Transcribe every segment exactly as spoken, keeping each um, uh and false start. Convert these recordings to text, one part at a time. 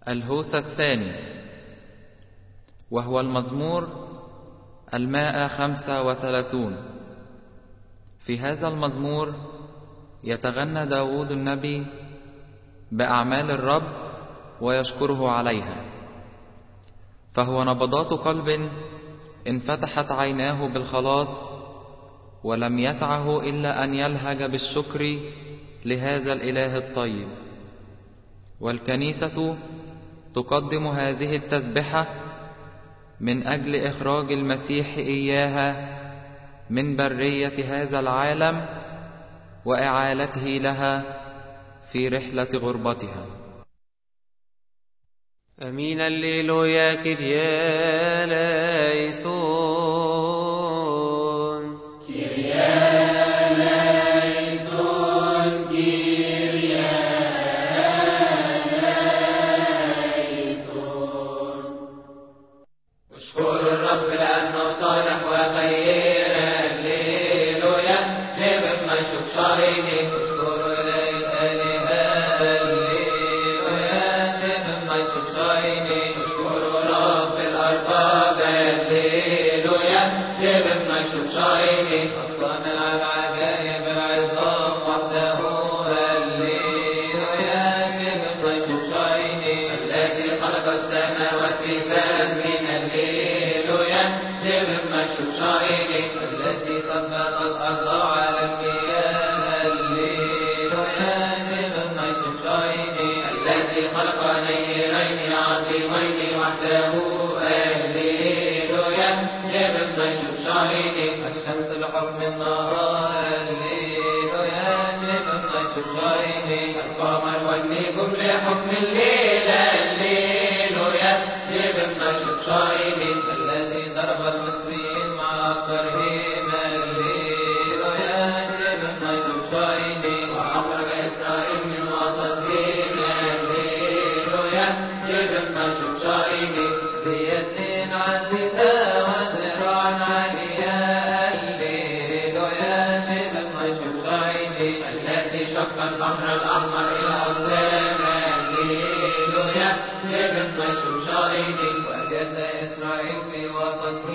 الهوس الثاني، وهو المزمور المائة خمسة وثلاثون. في هذا المزمور يتغنى داود النبي بأعمال الرب ويشكره عليها، فهو نبضات قلب انفتحت عيناه بالخلاص، ولم يسعه إلا أن يلهج بالشكر لهذا الإله الطيب. والكنيسة تقدم هذه التسبحة من أجل إخراج المسيح إياها من برية هذا العالم وإعالته لها في رحلة غربتها. أمين الليلويا كريا ليسون كريا ليسون كريا ليسون. اشكر الرب لأنه صالح وخير. الليلويا جيب ما يشوف شايني. اشكر الصانع العجائب العظام وحده. هللويا جيب ما يشوف شايني. الذي خلق السماوات بفهم من. هللويا جيب ما يشوف شايني. الذي ثبت الأرض على المياه. هللويا جيب ما يشوف شايني. الذي خلق نيرين عظيمين وحده. هللويا جيب ما يشوف شايني. الشمس لحكم النهار. هللويا جيب ما يشوف شايني. القمر والنجوم لحكم الليل. هللويا جيب ما يشوف شايني. الذي ضرب المصريين مع أبطالهم. هللويا جيب ما يشوف شايني. وأخرج إسرائيل من وسطهم. هللويا جيب ما يشوف شايني. بيد عزيزة وذراع عالية. هللويا جيب ما يشوف شايني. الذي شق البحر الأحمر إلى أقسام. هللويا جيب ما يشوف شايني. وجاز إسرائيل في وسطه.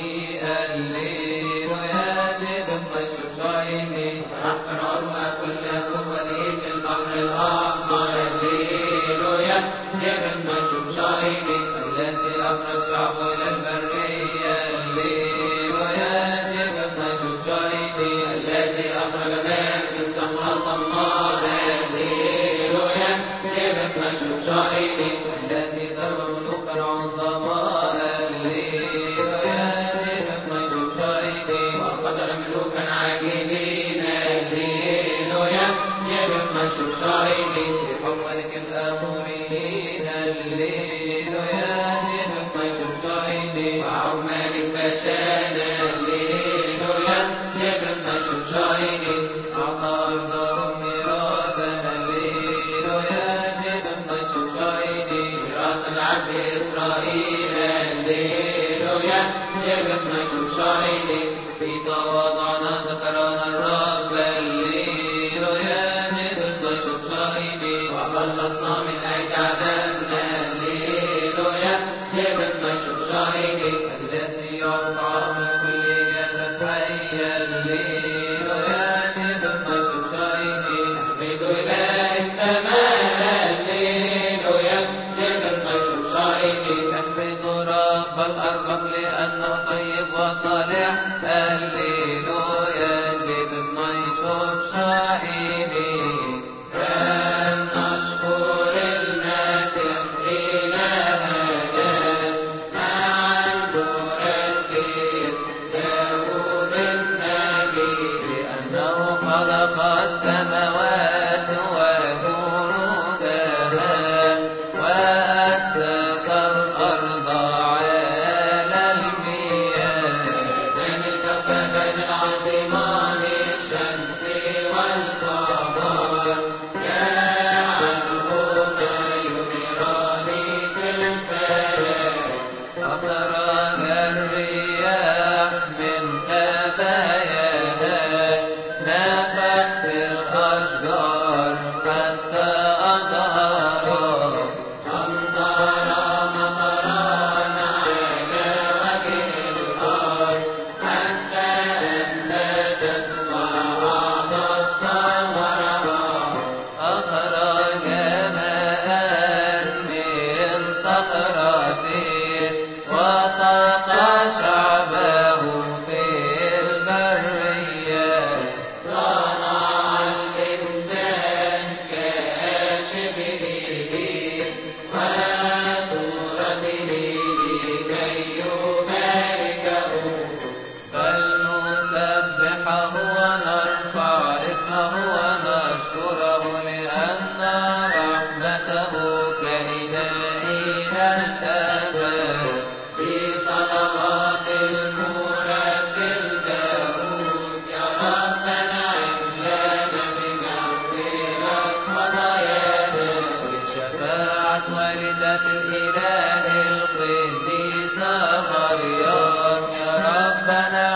هللويا جيب ما يشوف شايني. فرح فرعون كل قوته في البحر الأحمر. هللويا جيب ما يشوف شايني. الذي أخرج شعبه إلى البرية. هللويا جيب ما يشوف شايني. الذي أخرج ماء من صخرة صماء. هللويا جيب ما يشوف شايني. الذي ضرب ملوكا عظماء. هللويا جيب ما يشوف شايني. وقتل ملوكا عاجبين. هللويا جيب ما يشوف شايني. في حكم ملك الأموريين. هللويا جيب ما يشوف شايني. وعمال بشان. هللويا جيب ما يشوف شايني. أعطى أرضهم ميراثا. هللويا جيب ما يشوف شايني. راس العبد إسرائيل. هللويا جيب ما يشوف شايني. في تواضعنا ذكرنا الرب. هللويا جيب ما يشوف شايني. وخلصنا من أيدي أعدائنا. هللويا جيب ما يشوف شايني. الذي يعطي طعام لكل جسد حي. هللويا جيب ما يشوف شايني. احمد إله السماء. هللويا جيب ما يشوف شايني. احمد رب الأرباب لأنه طيب وصالح. هللويا جيب ما يشوف شايني. فلنشكر المسيح إلهنا مع المرتل داود النبي. لأنه خلق السماوات وجنودها وأسس الأرض على المياه. من إلى الأبد بصلوات المرتل داود يا ربنا عملنا بمغفرة خطايانا بشفاعة والدة الإله القديسة مريم يا ربنا